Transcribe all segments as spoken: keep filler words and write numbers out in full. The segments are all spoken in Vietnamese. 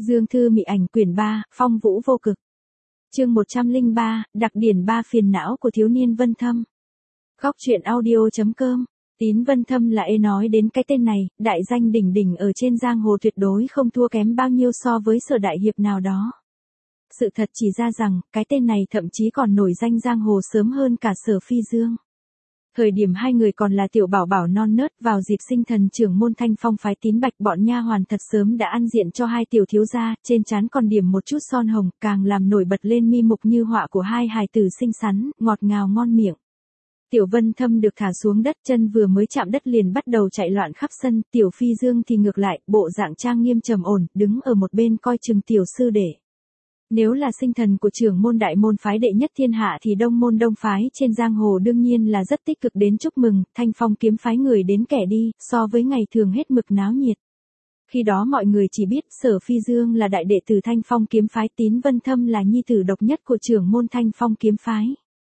Dương Thư Mị Ảnh quyển ba, phong vũ vô cực. Chương một trăm lẻ ba, đặc điển ba phiền não của thiếu niên Vân Thâm. Góc truyện audio.com. Tín Vân Thâm là ê nói đến cái tên này, đại danh đỉnh đỉnh ở trên giang hồ tuyệt đối không thua kém bao nhiêu so với Sở đại hiệp nào đó. Sự thật chỉ ra rằng, cái tên này thậm chí còn nổi danh giang hồ sớm hơn cả Sở Phi Dương. Thời điểm hai người còn là tiểu bảo bảo non nớt, vào dịp sinh thần trưởng môn Thanh Phong phái Tín Bạch, bọn nha hoàn thật sớm đã ăn diện cho hai tiểu thiếu gia, trên trán còn điểm một chút son hồng, càng làm nổi bật lên mi mục như họa của hai hài tử xinh xắn, ngọt ngào ngon miệng. Tiểu Vân Thâm được thả xuống đất, chân vừa mới chạm đất liền bắt đầu chạy loạn khắp sân, Tiểu Phi Dương thì ngược lại, bộ dạng trang nghiêm trầm ổn, đứng ở một bên coi chừng tiểu sư đệ. Nếu là sinh thần của trưởng môn đại môn phái đệ nhất thiên hạ thì đông môn đông phái trên giang hồ đương nhiên là rất tích cực đến chúc mừng, Thanh Phong kiếm phái người đến kẻ đi, so với ngày thường hết mực náo nhiệt. Khi đó mọi người chỉ biết Sở Phi Dương là đại đệ tử Thanh Phong kiếm phái, Tín Vân Thâm là nhi tử độc nhất của trưởng môn Thanh Phong kiếm phái.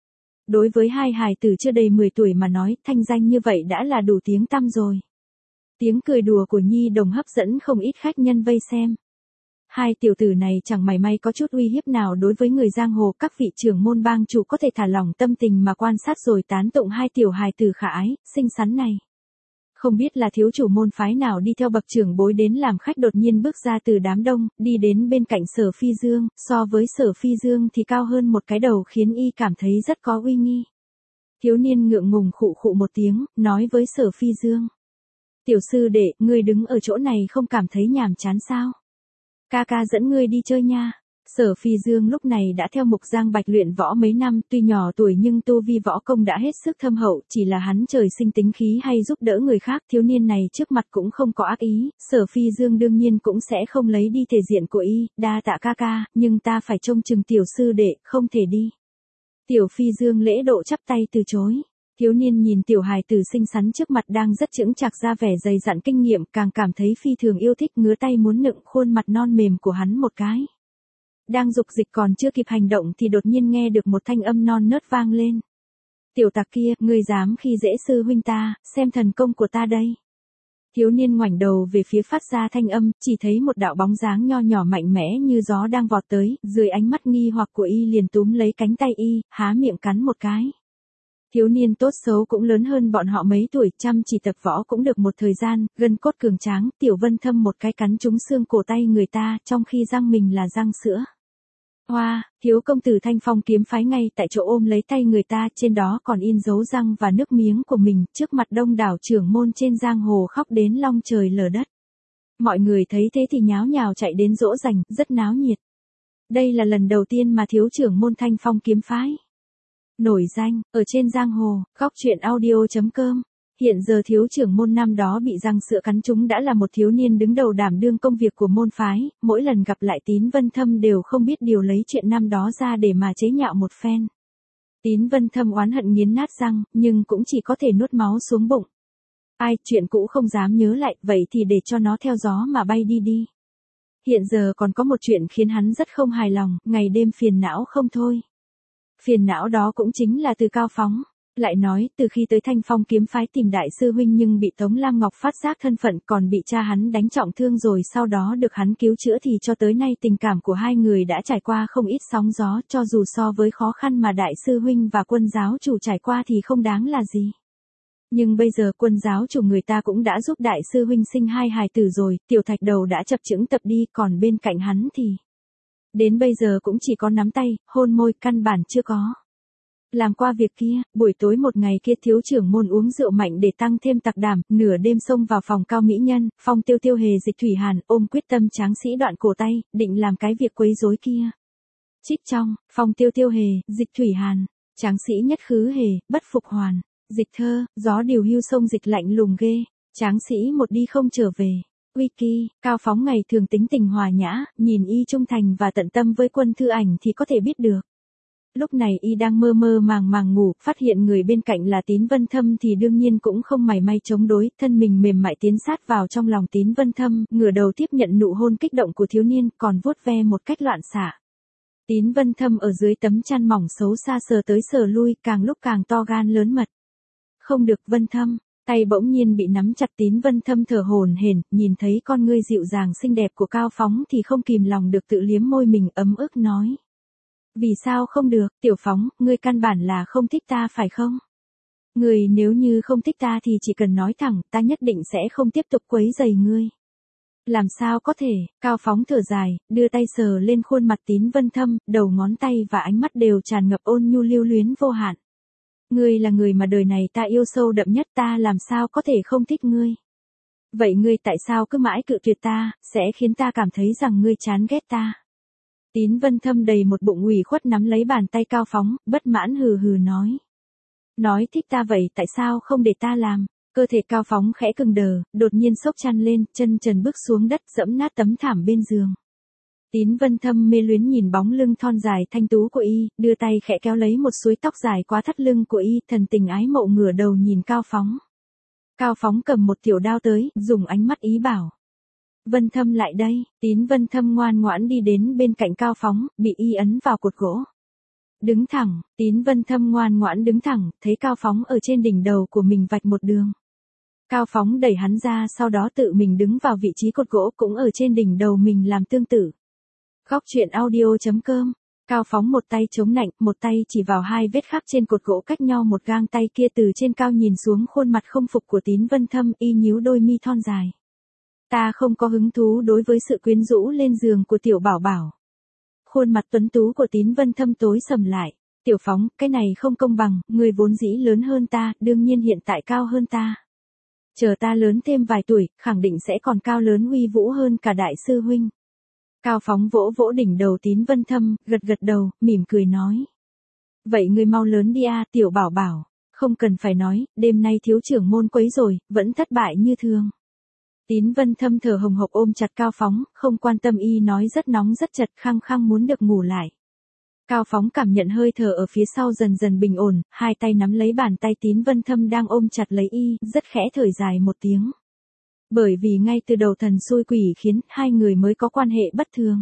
Đối với hai hài tử chưa đầy mười tuổi mà nói, thanh danh như vậy đã là đủ tiếng tăm rồi. Tiếng cười đùa của nhi đồng hấp dẫn không ít khách nhân vây xem. Hai tiểu tử này chẳng mảy may có chút uy hiếp nào đối với người giang hồ, các vị trưởng môn bang chủ có thể thả lỏng tâm tình mà quan sát rồi tán tụng hai tiểu hài tử khả ái, xinh xắn này. Không biết là thiếu chủ môn phái nào đi theo bậc trưởng bối đến làm khách đột nhiên bước ra từ đám đông, đi đến bên cạnh Sở Phi Dương, so với Sở Phi Dương thì cao hơn một cái đầu khiến y cảm thấy rất có uy nghi. Thiếu niên ngượng ngùng khụ khụ một tiếng, nói với Sở Phi Dương. Tiểu sư đệ, ngươi đứng ở chỗ này không cảm thấy nhàm chán sao? Ca ca dẫn ngươi đi chơi nha. Sở Phi Dương lúc này đã theo Mục Giang Bạch luyện võ mấy năm, tuy nhỏ tuổi nhưng tu vi võ công đã hết sức thâm hậu, chỉ là hắn trời sinh tính khí hay giúp đỡ người khác, thiếu niên này trước mặt cũng không có ác ý, Sở Phi Dương đương nhiên cũng sẽ không lấy đi thể diện của y, đa tạ ca ca, nhưng ta phải trông chừng tiểu sư đệ, không thể đi. Tiểu Phi Dương lễ độ chắp tay từ chối. Thiếu niên nhìn tiểu hài tử xinh xắn trước mặt đang rất chững chạc ra vẻ dày dặn kinh nghiệm, càng cảm thấy phi thường yêu thích, ngứa tay muốn nựng khuôn mặt non mềm của hắn một cái. Đang dục dịch còn chưa kịp hành động thì đột nhiên nghe được một thanh âm non nớt vang lên. Tiểu tặc kia, ngươi dám khi dễ sư huynh ta, xem thần công của ta đây. Thiếu niên ngoảnh đầu về phía phát ra thanh âm, chỉ thấy một đạo bóng dáng nho nhỏ mạnh mẽ như gió đang vọt tới, dưới ánh mắt nghi hoặc của y liền túm lấy cánh tay y, há miệng cắn một cái. Thiếu niên tốt xấu cũng lớn hơn bọn họ mấy tuổi, chăm chỉ tập võ cũng được một thời gian, gân cốt cường tráng, Tiểu Vân Thâm một cái cắn trúng xương cổ tay người ta, trong khi răng mình là răng sữa. Hoa, thiếu công tử Thanh Phong kiếm phái ngay tại chỗ ôm lấy tay người ta, trên đó còn in dấu răng và nước miếng của mình, trước mặt đông đảo trưởng môn trên giang hồ khóc đến long trời lở đất. Mọi người thấy thế thì nháo nhào chạy đến dỗ dành, rất náo nhiệt. Đây là lần đầu tiên mà thiếu trưởng môn Thanh Phong kiếm phái nổi danh, ở trên giang hồ, góc truyện audio.com. Hiện giờ thiếu trưởng môn năm đó bị răng sữa cắn trúng đã là một thiếu niên đứng đầu đảm đương công việc của môn phái, mỗi lần gặp lại Tín Vân Thâm đều không biết điều lấy chuyện năm đó ra để mà chế nhạo một phen. Tín Vân Thâm oán hận nghiến nát răng, nhưng cũng chỉ có thể nuốt máu xuống bụng. Ai, chuyện cũ không dám nhớ lại, vậy thì để cho nó theo gió mà bay đi đi. Hiện giờ còn có một chuyện khiến hắn rất không hài lòng, ngày đêm phiền não không thôi. Phiền não đó cũng chính là Từ Cao Phóng. Lại nói, từ khi tới Thanh Phong kiếm phái tìm đại sư huynh nhưng bị Tống Lam Ngọc phát giác thân phận, còn bị cha hắn đánh trọng thương rồi sau đó được hắn cứu chữa, thì cho tới nay tình cảm của hai người đã trải qua không ít sóng gió, cho dù so với khó khăn mà đại sư huynh và quân giáo chủ trải qua thì không đáng là gì. Nhưng bây giờ quân giáo chủ người ta cũng đã giúp đại sư huynh sinh hai hài tử rồi, tiểu thạch đầu đã chập chững tập đi, còn bên cạnh hắn thì đến bây giờ cũng chỉ có nắm tay, hôn môi, căn bản chưa có làm qua việc kia. Buổi tối một ngày kia thiếu trưởng môn uống rượu mạnh để tăng thêm tạc đảm, nửa đêm xông vào phòng Cao mỹ nhân, Phong Tiêu Tiêu Hề Dịch Thủy Hàn, ôm quyết tâm tráng sĩ đoạn cổ tay, định làm cái việc quấy rối kia. Trích trong, Phong Tiêu Tiêu Hề, Dịch Thủy Hàn, tráng sĩ nhất khứ hề, bất phục hoàn, dịch thơ, gió điều hưu sông dịch lạnh lùng ghê, tráng sĩ một đi không trở về. Wiki, Cao Phóng ngày thường tính tình hòa nhã, nhìn y trung thành và tận tâm với Quân Thư Ảnh thì có thể biết được. Lúc này y đang mơ mơ màng màng ngủ, phát hiện người bên cạnh là Tín Vân Thâm thì đương nhiên cũng không mảy may chống đối, thân mình mềm mại tiến sát vào trong lòng Tín Vân Thâm, ngửa đầu tiếp nhận nụ hôn kích động của thiếu niên, còn vuốt ve một cách loạn xạ. Tín Vân Thâm ở dưới tấm chăn mỏng xấu xa sờ tới sờ lui, càng lúc càng to gan lớn mật. Không được Vân Thâm, Tay bỗng nhiên bị nắm chặt. Tín Vân Thâm thở hổn hển, nhìn thấy con ngươi dịu dàng xinh đẹp của Cao Phóng thì không kìm lòng được tự liếm môi mình ấm ức nói. Vì sao không được, Tiểu Phóng, ngươi căn bản là không thích ta phải không? Ngươi nếu như không thích ta thì chỉ cần nói thẳng, ta nhất định sẽ không tiếp tục quấy rầy ngươi. Làm sao có thể, Cao Phóng thở dài, đưa tay sờ lên khuôn mặt Tín Vân Thâm, đầu ngón tay và ánh mắt đều tràn ngập ôn nhu lưu luyến vô hạn. Ngươi là người mà đời này ta yêu sâu đậm nhất, ta làm sao có thể không thích ngươi. Vậy ngươi tại sao cứ mãi cự tuyệt ta, sẽ khiến ta cảm thấy rằng ngươi chán ghét ta. Tín Vân Thâm đầy một bụng ủy khuất nắm lấy bàn tay Cao Phóng, bất mãn hừ hừ nói. Nói thích ta vậy tại sao không để ta làm? Cơ thể Cao Phóng khẽ cứng đờ, đột nhiên sốc chăn lên, chân trần bước xuống đất dẫm nát tấm thảm bên giường. Tín Vân Thâm mê luyến nhìn bóng lưng thon dài thanh tú của y, đưa tay khẽ kéo lấy một suối tóc dài qua thắt lưng của y, thần tình ái mộ ngửa đầu nhìn Cao Phóng. Cao Phóng cầm một tiểu đao tới, dùng ánh mắt ý bảo. Vân Thâm lại đây. Tín Vân Thâm ngoan ngoãn đi đến bên cạnh Cao Phóng, bị y ấn vào cột gỗ. Đứng thẳng. Tín Vân Thâm ngoan ngoãn đứng thẳng, thấy Cao Phóng ở trên đỉnh đầu của mình vạch một đường. Cao Phóng đẩy hắn ra, sau đó tự mình đứng vào vị trí cột gỗ cũng ở trên đỉnh đầu mình làm tương tự. Góc truyện audio chấm com. Cao Phóng một tay chống nạnh, một tay chỉ vào hai vết khắc trên cột gỗ cách nhau một gang tay kia, từ trên cao nhìn xuống khuôn mặt không phục của Tín Vân Thâm, y nhíu đôi mi thon dài. Ta không có hứng thú đối với sự quyến rũ lên giường của tiểu bảo bảo. Khuôn mặt tuấn tú của Tín Vân Thâm tối sầm lại. Tiểu Phóng, cái này không công bằng, người vốn dĩ lớn hơn ta, đương nhiên hiện tại cao hơn ta. Chờ ta lớn thêm vài tuổi, khẳng định sẽ còn cao lớn uy vũ hơn cả đại sư huynh. Cao Phóng vỗ vỗ đỉnh đầu Tín Vân Thâm, gật gật đầu, mỉm cười nói. Vậy ngươi mau lớn đi a, tiểu bảo bảo. Không cần phải nói, đêm nay thiếu trưởng môn quấy rồi, vẫn thất bại như thường. Tín Vân Thâm thở hồng hộc ôm chặt Cao Phóng, không quan tâm y nói rất nóng rất chật, khăng khăng muốn được ngủ lại. Cao Phóng cảm nhận hơi thở ở phía sau dần dần bình ổn, hai tay nắm lấy bàn tay Tín Vân Thâm đang ôm chặt lấy y, rất khẽ thở dài một tiếng. Bởi vì ngay từ đầu thần xui quỷ khiến hai người mới có quan hệ bất thường.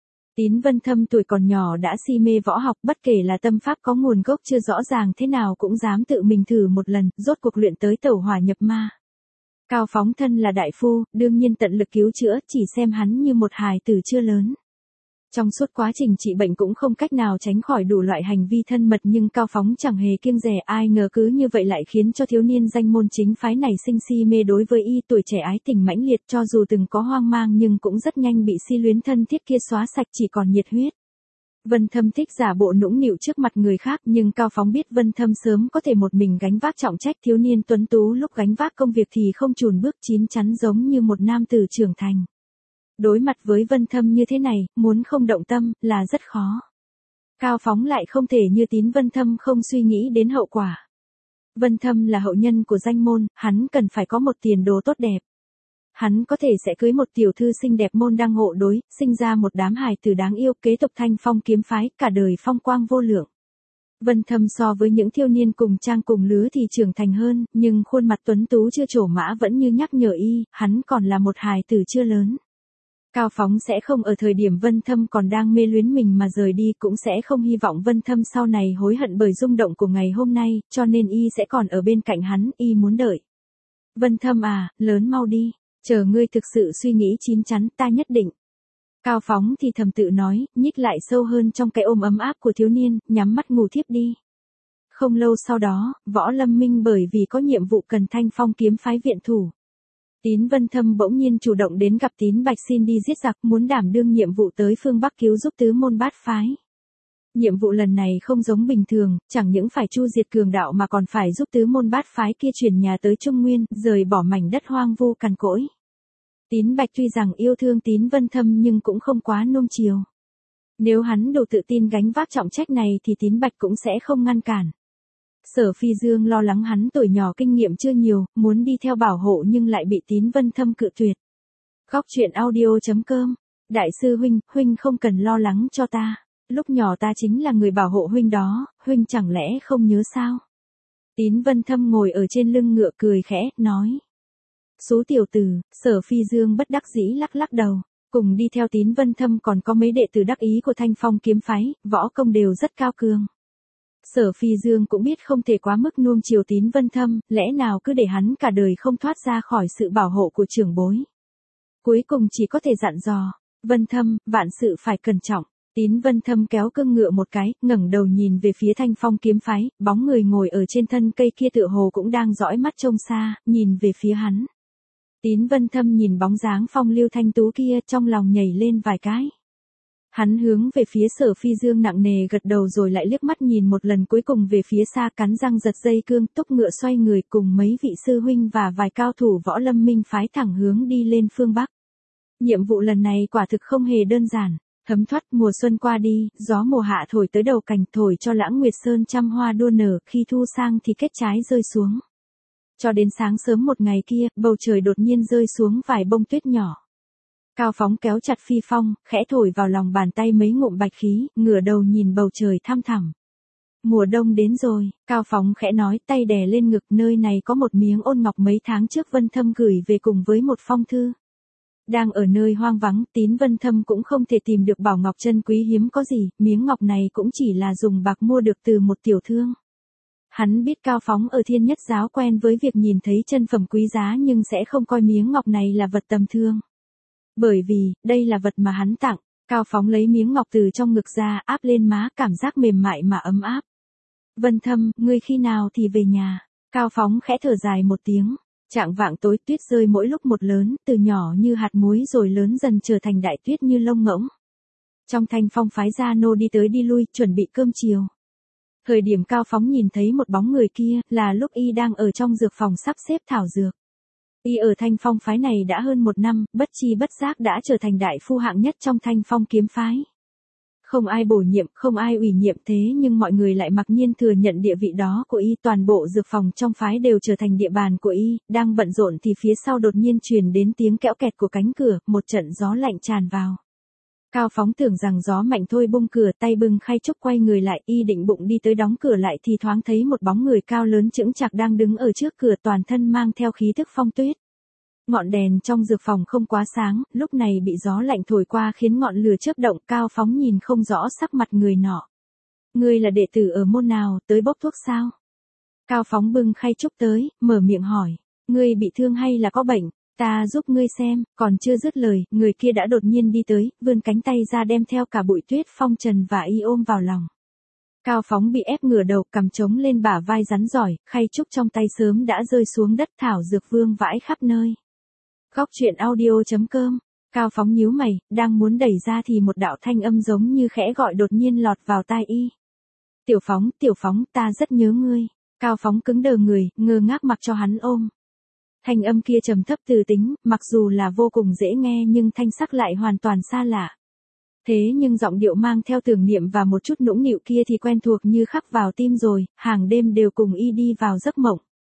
Tín Vân Thâm tuổi còn nhỏ đã si mê võ học, bất kể là tâm pháp có nguồn gốc chưa rõ ràng thế nào cũng dám tự mình thử một lần, rốt cuộc luyện tới tẩu hỏa nhập ma. Cao Phóng thân là đại phu, đương nhiên tận lực cứu chữa, chỉ xem hắn như một hài tử chưa lớn. Trong suốt quá trình trị bệnh cũng không cách nào tránh khỏi đủ loại hành vi thân mật, nhưng Cao Phóng chẳng hề kiêng dè, ai ngờ cứ như vậy lại khiến cho thiếu niên danh môn chính phái này sinh si mê đối với y. Tuổi trẻ ái tình mãnh liệt, cho dù từng có hoang mang nhưng cũng rất nhanh bị si luyến thân thiết kia xóa sạch, chỉ còn nhiệt huyết. Vân Thâm thích giả bộ nũng nịu trước mặt người khác, nhưng Cao Phóng biết Vân Thâm sớm có thể một mình gánh vác trọng trách, thiếu niên tuấn tú lúc gánh vác công việc thì không chùn bước, chín chắn giống như một nam tử trưởng thành. Đối mặt với Vân Thâm như thế này, muốn không động tâm, là rất khó. Cao Phóng lại không thể như Tín Vân Thâm không suy nghĩ đến hậu quả. Vân Thâm là hậu nhân của danh môn, hắn cần phải có một tiền đồ tốt đẹp. Hắn có thể sẽ cưới một tiểu thư xinh đẹp môn đăng hộ đối, sinh ra một đám hài tử đáng yêu, kế tục Thanh Phong kiếm phái, cả đời phong quang vô lượng. Vân Thâm so với những thiếu niên cùng trang cùng lứa thì trưởng thành hơn, nhưng khuôn mặt tuấn tú chưa trổ mã vẫn như nhắc nhở y, hắn còn là một hài tử chưa lớn. Cao Phóng sẽ không ở thời điểm Vân Thâm còn đang mê luyến mình mà rời đi, cũng sẽ không hy vọng Vân Thâm sau này hối hận bởi rung động của ngày hôm nay, cho nên y sẽ còn ở bên cạnh hắn, y muốn đợi. Vân Thâm à, lớn mau đi, chờ ngươi thực sự suy nghĩ chín chắn, ta nhất định. Cao Phóng thì thầm tự nói, nhích lại sâu hơn trong cái ôm ấm áp của thiếu niên, nhắm mắt ngủ thiếp đi. Không lâu sau đó, Võ Lâm Minh bởi vì có nhiệm vụ cần Thanh Phong kiếm phái viện thủ. Tín Vân Thâm bỗng nhiên chủ động đến gặp Tín Bạch xin đi giết giặc, muốn đảm đương nhiệm vụ tới phương Bắc cứu giúp tứ môn bát phái. Nhiệm vụ lần này không giống bình thường, chẳng những phải chu diệt cường đạo mà còn phải giúp tứ môn bát phái kia chuyển nhà tới Trung Nguyên, rời bỏ mảnh đất hoang vu cằn cỗi. Tín Bạch tuy rằng yêu thương Tín Vân Thâm nhưng cũng không quá nuông chiều. Nếu hắn đủ tự tin gánh vác trọng trách này thì Tín Bạch cũng sẽ không ngăn cản. Sở Phi Dương lo lắng hắn tuổi nhỏ kinh nghiệm chưa nhiều, muốn đi theo bảo hộ nhưng lại bị Tín Vân Thâm cự tuyệt. Góc truyện audio chấm com. Đại sư huynh, huynh không cần lo lắng cho ta. Lúc nhỏ ta chính là người bảo hộ huynh đó, huynh chẳng lẽ không nhớ sao? Tín Vân Thâm ngồi ở trên lưng ngựa cười khẽ, nói. Số tiểu tử, Sở Phi Dương bất đắc dĩ lắc lắc đầu. Cùng đi theo Tín Vân Thâm còn có mấy đệ tử đắc ý của Thanh Phong kiếm phái, võ công đều rất cao cường. Sở Phi Dương cũng biết không thể quá mức nuông chiều Tín Vân Thâm, lẽ nào cứ để hắn cả đời không thoát ra khỏi sự bảo hộ của trưởng bối. Cuối cùng chỉ có thể dặn dò, Vân Thâm, vạn sự phải cẩn trọng. Tín Vân Thâm kéo cương ngựa một cái, ngẩng đầu nhìn về phía Thanh Phong kiếm phái, bóng người ngồi ở trên thân cây kia tựa hồ cũng đang dõi mắt trông xa, nhìn về phía hắn. Tín Vân Thâm nhìn bóng dáng phong lưu thanh tú kia, trong lòng nhảy lên vài cái. Hắn hướng về phía Sở Phi Dương nặng nề gật đầu rồi lại liếc mắt nhìn một lần cuối cùng về phía xa, cắn răng giật dây cương, túc ngựa xoay người cùng mấy vị sư huynh và vài cao thủ võ lâm minh phái thẳng hướng đi lên phương Bắc. Nhiệm vụ lần này quả thực không hề đơn giản. Thấm thoát mùa xuân qua đi, gió mùa hạ thổi tới đầu cành, thổi cho Lãng Nguyệt Sơn trăm hoa đua nở, khi thu sang thì kết trái rơi xuống. Cho đến sáng sớm một ngày kia, bầu trời đột nhiên rơi xuống vài bông tuyết nhỏ. Cao Phóng kéo chặt phi phong, khẽ thổi vào lòng bàn tay mấy ngụm bạch khí, ngửa đầu nhìn bầu trời thăm thẳm. Mùa đông đến rồi, Cao Phóng khẽ nói, tay đè lên ngực, nơi này có một miếng ôn ngọc mấy tháng trước Vân Thâm gửi về cùng với một phong thư. Đang ở nơi hoang vắng, Tín Vân Thâm cũng không thể tìm được bảo ngọc chân quý hiếm có gì, miếng ngọc này cũng chỉ là dùng bạc mua được từ một tiểu thương. Hắn biết Cao Phóng ở Thiên Nhất Giáo quen với việc nhìn thấy chân phẩm quý giá nhưng sẽ không coi miếng ngọc này là vật tầm thường. Bởi vì, đây là vật mà hắn tặng, Cao Phóng lấy miếng ngọc từ trong ngực ra, áp lên má, cảm giác mềm mại mà ấm áp. Vân Thâm, ngươi khi nào thì về nhà? Cao Phóng khẽ thở dài một tiếng. Trạng vạng tối, tuyết rơi mỗi lúc một lớn, từ nhỏ như hạt muối rồi lớn dần trở thành đại tuyết như lông ngỗng. Trong Thanh Phong phái gia nô đi tới đi lui, chuẩn bị cơm chiều. Thời điểm Cao Phóng nhìn thấy một bóng người kia, là lúc y đang ở trong dược phòng sắp xếp thảo dược. Y ở Thanh Phong phái này đã hơn một năm, bất chi bất giác đã trở thành đại phu hạng nhất trong Thanh Phong kiếm phái. Không ai bổ nhiệm, không ai ủy nhiệm, thế nhưng mọi người lại mặc nhiên thừa nhận địa vị đó của y, toàn bộ dược phòng trong phái đều trở thành địa bàn của y, đang bận rộn thì phía sau đột nhiên truyền đến tiếng kẽo kẹt của cánh cửa, một trận gió lạnh tràn vào. Cao Phóng tưởng rằng gió mạnh thôi bung cửa, tay bưng khay trúc quay người lại, y định bụng đi tới đóng cửa lại thì thoáng thấy một bóng người cao lớn chững chạc đang đứng ở trước cửa, toàn thân mang theo khí thức phong tuyết. Ngọn đèn trong dược phòng không quá sáng, lúc này bị gió lạnh thổi qua khiến ngọn lửa chớp động. Cao Phóng nhìn không rõ sắc mặt người nọ. Ngươi là đệ tử ở môn nào, tới bốc thuốc sao? Cao Phóng bưng khay trúc tới, mở miệng hỏi. Ngươi bị thương hay là có bệnh? Ta giúp ngươi xem. Còn chưa dứt lời, người kia đã đột nhiên đi tới, vươn cánh tay ra đem theo cả bụi tuyết phong trần và y ôm vào lòng. Cao Phóng bị ép ngửa đầu, cằm trống lên bả vai rắn giỏi, khay trúc trong tay sớm đã rơi xuống đất, thảo dược vương vãi khắp nơi. Góc truyện audio chấm com. Cao Phóng nhíu mày, đang muốn đẩy ra thì một đạo thanh âm giống như khẽ gọi đột nhiên lọt vào tai y. Tiểu Phóng, Tiểu Phóng, ta rất nhớ ngươi. Cao Phóng cứng đờ người, ngơ ngác mặc cho hắn ôm. Thanh âm kia trầm thấp từ tính, mặc dù là vô cùng dễ nghe nhưng thanh sắc lại hoàn toàn xa lạ. Thế nhưng giọng điệu mang theo tưởng niệm và một chút nũng nịu kia thì quen thuộc như khắc vào tim rồi, hàng đêm đều cùng y đi vào giấc mộng.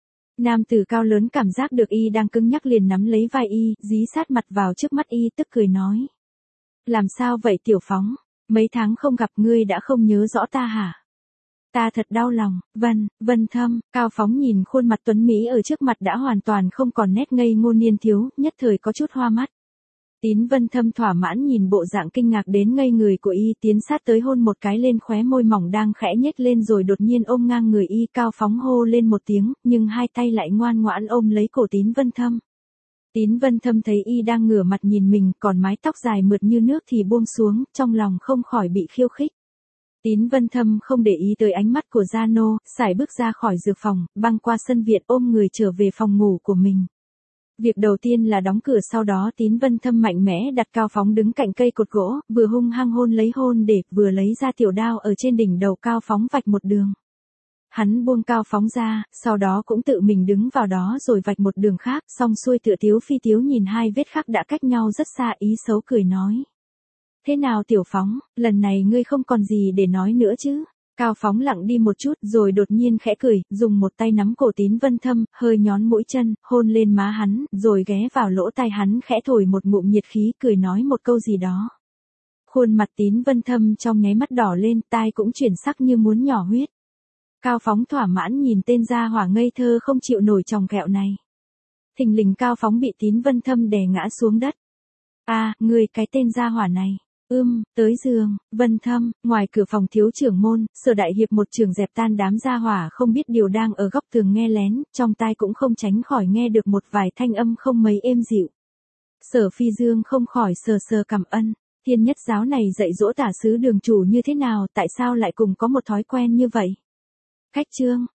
Nam tử cao lớn cảm giác được y đang cứng nhắc liền nắm lấy vai y, dí sát mặt vào trước mắt y, tức cười nói. Làm sao vậy Tiểu Phóng? Mấy tháng không gặp ngươi đã không nhớ rõ ta hả? Ta thật đau lòng. Vân, Vân Thâm. Cao Phóng nhìn khuôn mặt tuấn Mỹ ở trước mặt đã hoàn toàn không còn nét ngây ngô niên thiếu, nhất thời có chút hoa mắt. Tín Vân Thâm thỏa mãn nhìn bộ dạng kinh ngạc đến ngây người của y, tiến sát tới hôn một cái lên khóe môi mỏng đang khẽ nhếch lên rồi đột nhiên ôm ngang người y. Cao Phóng hô lên một tiếng, nhưng hai tay lại ngoan ngoãn ôm lấy cổ Tín Vân Thâm. Tín Vân Thâm thấy y đang ngửa mặt nhìn mình, còn mái tóc dài mượt như nước thì buông xuống, trong lòng không khỏi bị khiêu khích. Tín Vân Thâm không để ý tới ánh mắt của gia nô, sải bước ra khỏi dược phòng, băng qua sân viện ôm người trở về phòng ngủ của mình. Việc đầu tiên là đóng cửa, sau đó Tín Vân Thâm mạnh mẽ đặt Cao Phóng đứng cạnh cây cột gỗ, vừa hung hăng hôn lấy hôn để, vừa lấy ra tiểu đao ở trên đỉnh đầu Cao Phóng vạch một đường. Hắn buông Cao Phóng ra, sau đó cũng tự mình đứng vào đó rồi vạch một đường khác, xong xuôi tựa tiếu phi tiếu nhìn hai vết khắc đã cách nhau rất xa, ý xấu cười nói. Thế nào Tiểu Phóng, lần này ngươi không còn gì để nói nữa chứ? Cao Phóng lặng đi một chút rồi đột nhiên khẽ cười, dùng một tay nắm cổ Tín Vân Thâm, hơi nhón mũi chân, hôn lên má hắn, rồi ghé vào lỗ tai hắn khẽ thổi một ngụm nhiệt khí, cười nói một câu gì đó. Khuôn mặt Tín Vân Thâm trong nháy mắt đỏ lên, tai cũng chuyển sắc như muốn nhỏ huyết. Cao Phóng thỏa mãn nhìn tên gia hỏa ngây thơ không chịu nổi chòng kẹo này. Thình lình Cao Phóng bị Tín Vân Thâm đè ngã xuống đất. A, à, ngươi cái tên gia hỏa này. Ưm, tới giường, Vân Thâm, ngoài cửa phòng thiếu trưởng môn, Sở Đại Hiệp một trường dẹp tan đám gia hỏa không biết điều đang ở góc tường nghe lén, trong tai cũng không tránh khỏi nghe được một vài thanh âm không mấy êm dịu. Sở Phi Dương không khỏi sờ sờ cằm ân, Thiên Nhất giáo này dạy dỗ tả sứ đường chủ như thế nào, tại sao lại cùng có một thói quen như vậy? Khách trương,